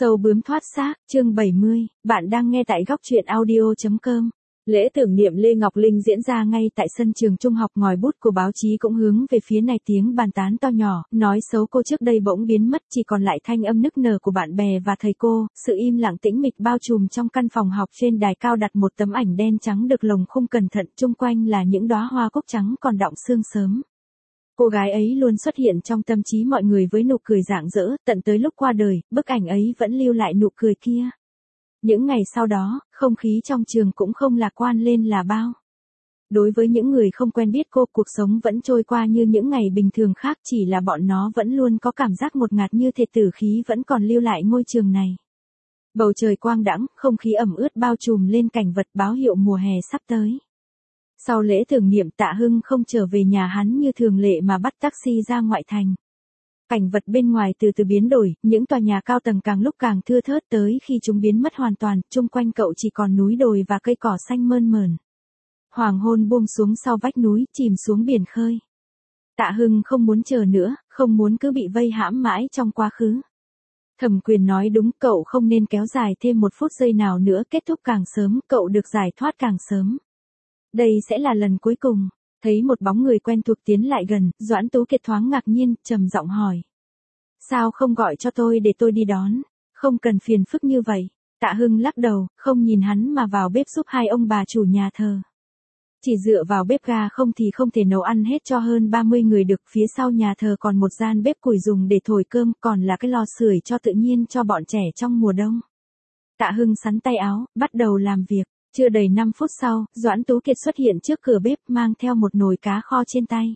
Sâu bướm thoát xác, chương 70, bạn đang nghe tại góc truyện audio.com. Lễ tưởng niệm Lê Ngọc Linh diễn ra ngay tại sân trường trung học, ngòi bút của báo chí cũng hướng về phía này, tiếng bàn tán to nhỏ, nói xấu cô trước đây bỗng biến mất, chỉ còn lại thanh âm nức nở của bạn bè và thầy cô, sự im lặng tĩnh mịch bao trùm trong căn phòng học. Trên đài cao đặt một tấm ảnh đen trắng được lồng khung cẩn thận, chung quanh là những đóa hoa cúc trắng còn đọng sương sớm. Cô gái ấy luôn xuất hiện trong tâm trí mọi người với nụ cười rạng rỡ, tận tới lúc qua đời, bức ảnh ấy vẫn lưu lại nụ cười kia. Những ngày sau đó, không khí trong trường cũng không lạc quan lên là bao. Đối với những người không quen biết cô, cuộc sống vẫn trôi qua như những ngày bình thường khác, chỉ là bọn nó vẫn luôn có cảm giác ngột ngạt như thể tử khí vẫn còn lưu lại ngôi trường này. Bầu trời quang đãng, không khí ẩm ướt bao trùm lên cảnh vật báo hiệu mùa hè sắp tới. Sau lễ tưởng niệm, Tạ Hưng không trở về nhà hắn như thường lệ mà bắt taxi ra ngoại thành. Cảnh vật bên ngoài từ từ biến đổi, những tòa nhà cao tầng càng lúc càng thưa thớt, tới khi chúng biến mất hoàn toàn, chung quanh cậu chỉ còn núi đồi và cây cỏ xanh mơn mởn. Hoàng hôn buông xuống sau vách núi, chìm xuống biển khơi. Tạ Hưng không muốn chờ nữa, không muốn cứ bị vây hãm mãi trong quá khứ. Thẩm Quyền nói đúng, cậu không nên kéo dài thêm một phút giây nào nữa, kết thúc càng sớm, cậu được giải thoát càng sớm. Đây sẽ là lần cuối cùng. Thấy một bóng người quen thuộc tiến lại gần, Doãn Tú Kiệt thoáng ngạc nhiên, trầm giọng hỏi. Sao không gọi cho tôi để tôi đi đón? Không cần phiền phức như vậy. Tạ Hưng lắc đầu, không nhìn hắn mà vào bếp giúp hai ông bà chủ nhà thờ. Chỉ dựa vào bếp ga không thì không thể nấu ăn hết cho hơn 30 người được. Phía sau nhà thờ còn một gian bếp củi dùng để thổi cơm, còn là cái lò sưởi cho tự nhiên cho bọn trẻ trong mùa đông. Tạ Hưng xắn tay áo, bắt đầu làm việc. Chưa đầy 5 phút sau, Doãn Tú Kiệt xuất hiện trước cửa bếp mang theo một nồi cá kho trên tay.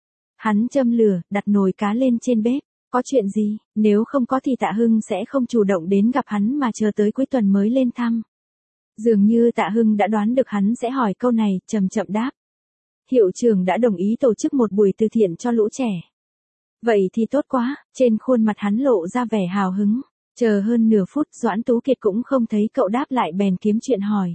Hắn châm lửa, đặt nồi cá lên trên bếp. Có chuyện gì? Nếu không có thì Tạ Hưng sẽ không chủ động đến gặp hắn mà chờ tới cuối tuần mới lên thăm. Dường như Tạ Hưng đã đoán được hắn sẽ hỏi câu này, chậm chậm đáp. Hiệu trưởng đã đồng ý tổ chức một buổi từ thiện cho lũ trẻ. Vậy thì tốt quá, trên khuôn mặt hắn lộ ra vẻ hào hứng. Chờ hơn nửa phút, Doãn Tú Kiệt cũng không thấy cậu đáp lại, bèn kiếm chuyện hỏi.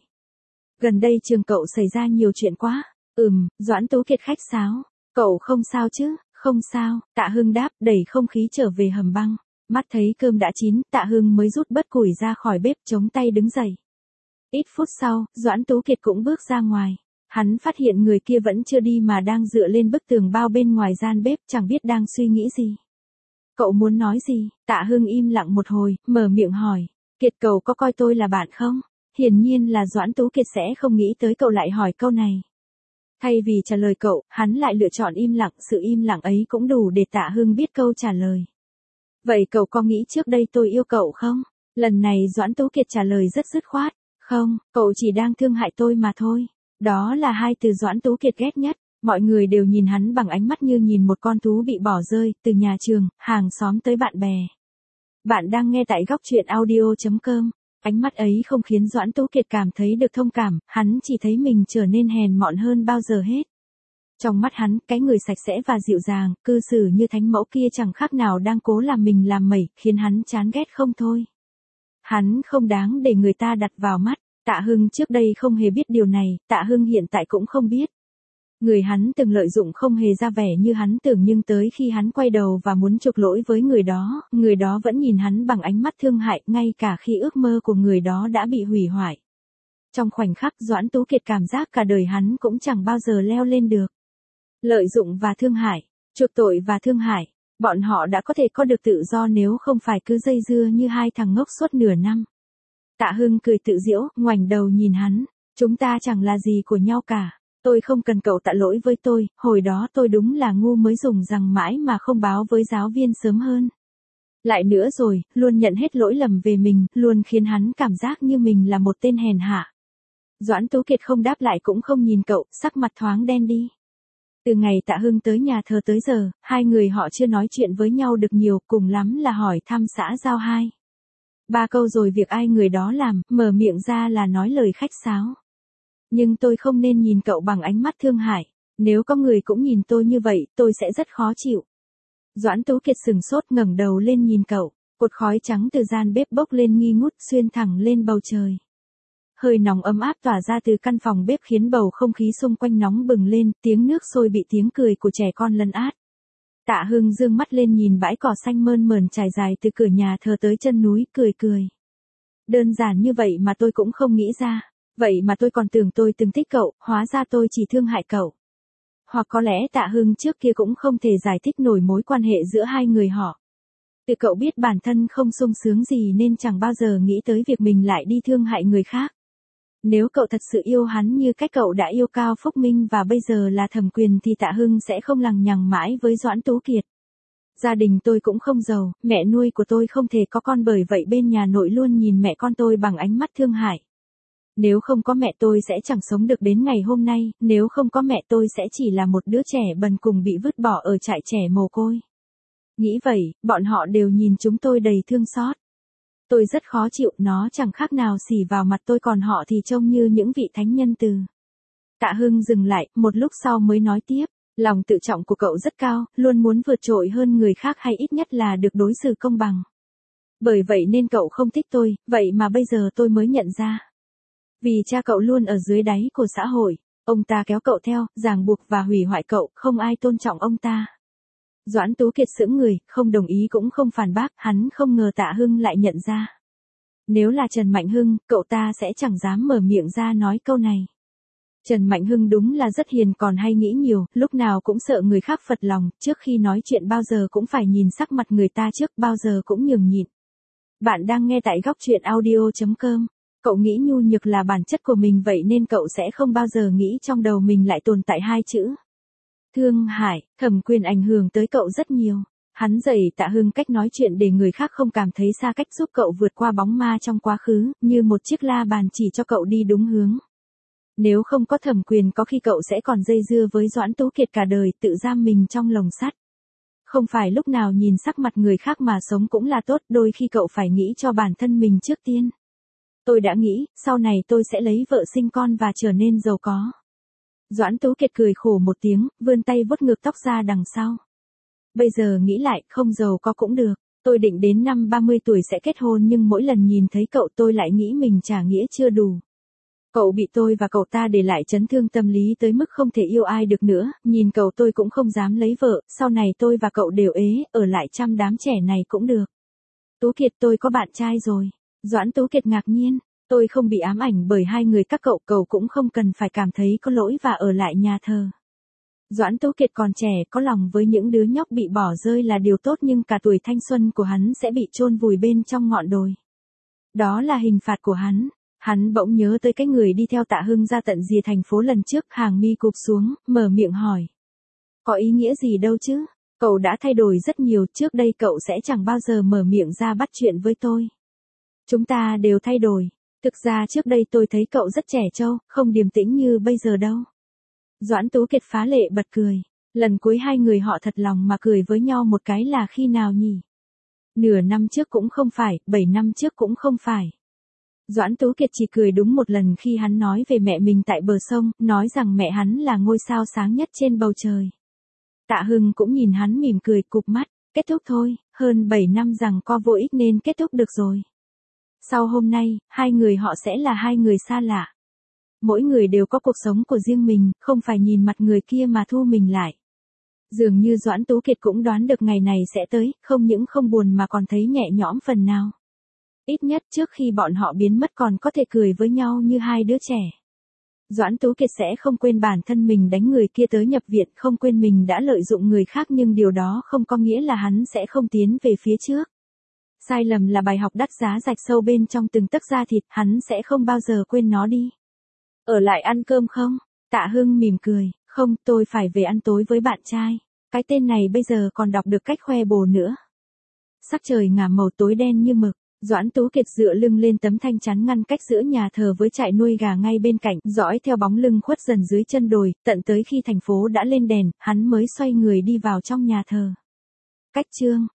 Gần đây trường cậu xảy ra nhiều chuyện quá. Doãn Tú Kiệt khách sáo. Cậu không sao chứ? Không sao, Tạ Hưng đáp, đẩy không khí trở về hầm băng. Mắt thấy cơm đã chín, Tạ Hưng mới rút bớt củi ra khỏi bếp, chống tay đứng dậy. Ít phút sau, Doãn Tú Kiệt cũng bước ra ngoài. Hắn phát hiện người kia vẫn chưa đi mà đang dựa lên bức tường bao bên ngoài gian bếp, chẳng biết đang suy nghĩ gì. Cậu muốn nói gì? Tạ Hưng im lặng một hồi, mở miệng hỏi. Kiệt, cậu có coi tôi là bạn không? Hiển nhiên là Doãn Tú Kiệt sẽ không nghĩ tới cậu lại hỏi câu này. Thay vì trả lời cậu, hắn lại lựa chọn im lặng, sự im lặng ấy cũng đủ để Tạ Hưng biết câu trả lời. Vậy cậu có nghĩ trước đây tôi yêu cậu không? Lần này Doãn Tú Kiệt trả lời rất dứt khoát. Không, cậu chỉ đang thương hại tôi mà thôi. Đó là hai từ Doãn Tú Kiệt ghét nhất. Mọi người đều nhìn hắn bằng ánh mắt như nhìn một con thú bị bỏ rơi, từ nhà trường, hàng xóm tới bạn bè. Bạn đang nghe tại góc truyện audio.com. Ánh mắt ấy không khiến Doãn Tú Kiệt cảm thấy được thông cảm, hắn chỉ thấy mình trở nên hèn mọn hơn bao giờ hết. Trong mắt hắn, cái người sạch sẽ và dịu dàng, cư xử như thánh mẫu kia chẳng khác nào đang cố làm mình làm mẩy, khiến hắn chán ghét không thôi. Hắn không đáng để người ta đặt vào mắt. Tạ Hưng trước đây không hề biết điều này, Tạ Hưng hiện tại cũng không biết. Người hắn từng lợi dụng không hề ra vẻ như hắn tưởng, nhưng tới khi hắn quay đầu và muốn chuộc lỗi với người đó vẫn nhìn hắn bằng ánh mắt thương hại, ngay cả khi ước mơ của người đó đã bị hủy hoại. Trong khoảnh khắc, Doãn Tú Kiệt cảm giác cả đời hắn cũng chẳng bao giờ leo lên được. Lợi dụng và thương hại, chuộc tội và thương hại, bọn họ đã có thể có được tự do nếu không phải cứ dây dưa như hai thằng ngốc suốt nửa năm. Tạ Hưng cười tự giễu, ngoảnh đầu nhìn hắn, chúng ta chẳng là gì của nhau cả. Tôi không cần cậu tạ lỗi với tôi, hồi đó tôi đúng là ngu mới dùng rằng mãi mà không báo với giáo viên sớm hơn. Lại nữa rồi, luôn nhận hết lỗi lầm về mình, luôn khiến hắn cảm giác như mình là một tên hèn hạ. Doãn Tú Kiệt không đáp lại cũng không nhìn cậu, sắc mặt thoáng đen đi. Từ ngày Tạ Hưng tới nhà thờ tới giờ, hai người họ chưa nói chuyện với nhau được nhiều, cùng lắm là hỏi thăm xã giao 2-3 câu rồi việc ai người đó làm, mở miệng ra là nói lời khách sáo. Nhưng tôi không nên nhìn cậu bằng ánh mắt thương hại. Nếu có người cũng nhìn tôi như vậy, tôi sẽ rất khó chịu. Doãn Tú Kiệt sừng sốt, ngẩng đầu lên nhìn cậu. Cột khói trắng từ gian bếp bốc lên nghi ngút, xuyên thẳng lên bầu trời. Hơi nóng ấm áp tỏa ra từ căn phòng bếp khiến bầu không khí xung quanh nóng bừng lên, tiếng nước sôi bị tiếng cười của trẻ con lấn át. Tạ Hưng dương mắt lên nhìn bãi cỏ xanh mơn mởn trải dài từ cửa nhà thờ tới chân núi, cười cười. Đơn giản như vậy mà tôi cũng không nghĩ ra. Vậy mà tôi còn tưởng tôi từng thích cậu, hóa ra tôi chỉ thương hại cậu. Hoặc có lẽ Tạ Hưng trước kia cũng không thể giải thích nổi mối quan hệ giữa hai người họ. Từ cậu biết bản thân không sung sướng gì nên chẳng bao giờ nghĩ tới việc mình lại đi thương hại người khác. Nếu cậu thật sự yêu hắn như cách cậu đã yêu Cao Phúc Minh và bây giờ là Thẩm Quyền thì Tạ Hưng sẽ không lằng nhằng mãi với Doãn Tú Kiệt. Gia đình tôi cũng không giàu, mẹ nuôi của tôi không thể có con bởi vậy bên nhà nội luôn nhìn mẹ con tôi bằng ánh mắt thương hại. Nếu không có mẹ tôi sẽ chẳng sống được đến ngày hôm nay, nếu không có mẹ tôi sẽ chỉ là một đứa trẻ bần cùng bị vứt bỏ ở trại trẻ mồ côi. Nghĩ vậy, bọn họ đều nhìn chúng tôi đầy thương xót. Tôi rất khó chịu, nó chẳng khác nào xỉ vào mặt tôi còn họ thì trông như những vị thánh nhân từ. Tạ Hưng dừng lại, một lúc sau mới nói tiếp, lòng tự trọng của cậu rất cao, luôn muốn vượt trội hơn người khác hay ít nhất là được đối xử công bằng. Bởi vậy nên cậu không thích tôi, vậy mà bây giờ tôi mới nhận ra. Vì cha cậu luôn ở dưới đáy của xã hội, ông ta kéo cậu theo, ràng buộc và hủy hoại cậu, không ai tôn trọng ông ta. Doãn Tú Kiệt sững người, không đồng ý cũng không phản bác, hắn không ngờ Tạ Hưng lại nhận ra. Nếu là Trần Mạnh Hưng, cậu ta sẽ chẳng dám mở miệng ra nói câu này. Trần Mạnh Hưng đúng là rất hiền còn hay nghĩ nhiều, lúc nào cũng sợ người khác phật lòng, trước khi nói chuyện bao giờ cũng phải nhìn sắc mặt người ta trước, bao giờ cũng nhường nhịn. Bạn đang nghe tại góc truyện audio.com. Cậu nghĩ nhu nhược là bản chất của mình vậy nên cậu sẽ không bao giờ nghĩ trong đầu mình lại tồn tại hai chữ. Thương hại. Thẩm Quyền ảnh hưởng tới cậu rất nhiều. Hắn dạy Tạ Hưng cách nói chuyện để người khác không cảm thấy xa cách, giúp cậu vượt qua bóng ma trong quá khứ, như một chiếc la bàn chỉ cho cậu đi đúng hướng. Nếu không có Thẩm Quyền có khi cậu sẽ còn dây dưa với Doãn Tú Kiệt cả đời, tự giam mình trong lồng sắt. Không phải lúc nào nhìn sắc mặt người khác mà sống cũng là tốt, đôi khi cậu phải nghĩ cho bản thân mình trước tiên. Tôi đã nghĩ, sau này tôi sẽ lấy vợ sinh con và trở nên giàu có. Doãn Tú Kiệt cười khổ một tiếng, vươn tay vuốt ngược tóc ra đằng sau. Bây giờ nghĩ lại, không giàu có cũng được. Tôi định đến năm 30 tuổi sẽ kết hôn nhưng mỗi lần nhìn thấy cậu tôi lại nghĩ mình trả nghĩa chưa đủ. Cậu bị tôi và cậu ta để lại chấn thương tâm lý tới mức không thể yêu ai được nữa, nhìn cậu tôi cũng không dám lấy vợ, sau này tôi và cậu đều ế, ở lại chăm đám trẻ này cũng được. Tú Kiệt, tôi có bạn trai rồi. Doãn Tú Kiệt ngạc nhiên, tôi không bị ám ảnh bởi hai người các cậu cũng không cần phải cảm thấy có lỗi và ở lại nhà thờ. Doãn Tú Kiệt còn trẻ, có lòng với những đứa nhóc bị bỏ rơi là điều tốt nhưng cả tuổi thanh xuân của hắn sẽ bị chôn vùi bên trong ngọn đồi. Đó là hình phạt của hắn. Hắn bỗng nhớ tới cái người đi theo Tạ Hưng ra tận rìa thành phố lần trước, hàng mi cụp xuống, mở miệng hỏi. Có ý nghĩa gì đâu chứ, cậu đã thay đổi rất nhiều, trước đây cậu sẽ chẳng bao giờ mở miệng ra bắt chuyện với tôi. Chúng ta đều thay đổi, thực ra trước đây tôi thấy cậu rất trẻ trâu, không điềm tĩnh như bây giờ đâu. Doãn Tú Kiệt phá lệ bật cười, lần cuối hai người họ thật lòng mà cười với nhau một cái là khi nào nhỉ? Nửa năm trước cũng không phải, 7 năm trước cũng không phải. Doãn Tú Kiệt chỉ cười đúng một lần khi hắn nói về mẹ mình tại bờ sông, nói rằng mẹ hắn là ngôi sao sáng nhất trên bầu trời. Tạ Hưng cũng nhìn hắn mỉm cười cụp mắt, kết thúc thôi, hơn 7 năm rằng co vô ích nên kết thúc được rồi. Sau hôm nay, hai người họ sẽ là hai người xa lạ. Mỗi người đều có cuộc sống của riêng mình, không phải nhìn mặt người kia mà thu mình lại. Dường như Doãn Tú Kiệt cũng đoán được ngày này sẽ tới, không những không buồn mà còn thấy nhẹ nhõm phần nào. Ít nhất trước khi bọn họ biến mất còn có thể cười với nhau như hai đứa trẻ. Doãn Tú Kiệt sẽ không quên bản thân mình đánh người kia tới nhập viện, không quên mình đã lợi dụng người khác nhưng điều đó không có nghĩa là hắn sẽ không tiến về phía trước. Sai lầm là bài học đắt giá rạch sâu bên trong từng tấc da thịt, hắn sẽ không bao giờ quên nó đi. Ở lại ăn cơm không? Tạ Hưng mỉm cười, không, tôi phải về ăn tối với bạn trai. Cái tên này bây giờ còn đọc được cách khoe bồ nữa. Sắc trời ngả màu tối đen như mực. Doãn Tú Kiệt dựa lưng lên tấm thanh chắn ngăn cách giữa nhà thờ với trại nuôi gà ngay bên cạnh, dõi theo bóng lưng khuất dần dưới chân đồi, tận tới khi thành phố đã lên đèn, hắn mới xoay người đi vào trong nhà thờ. Cách chương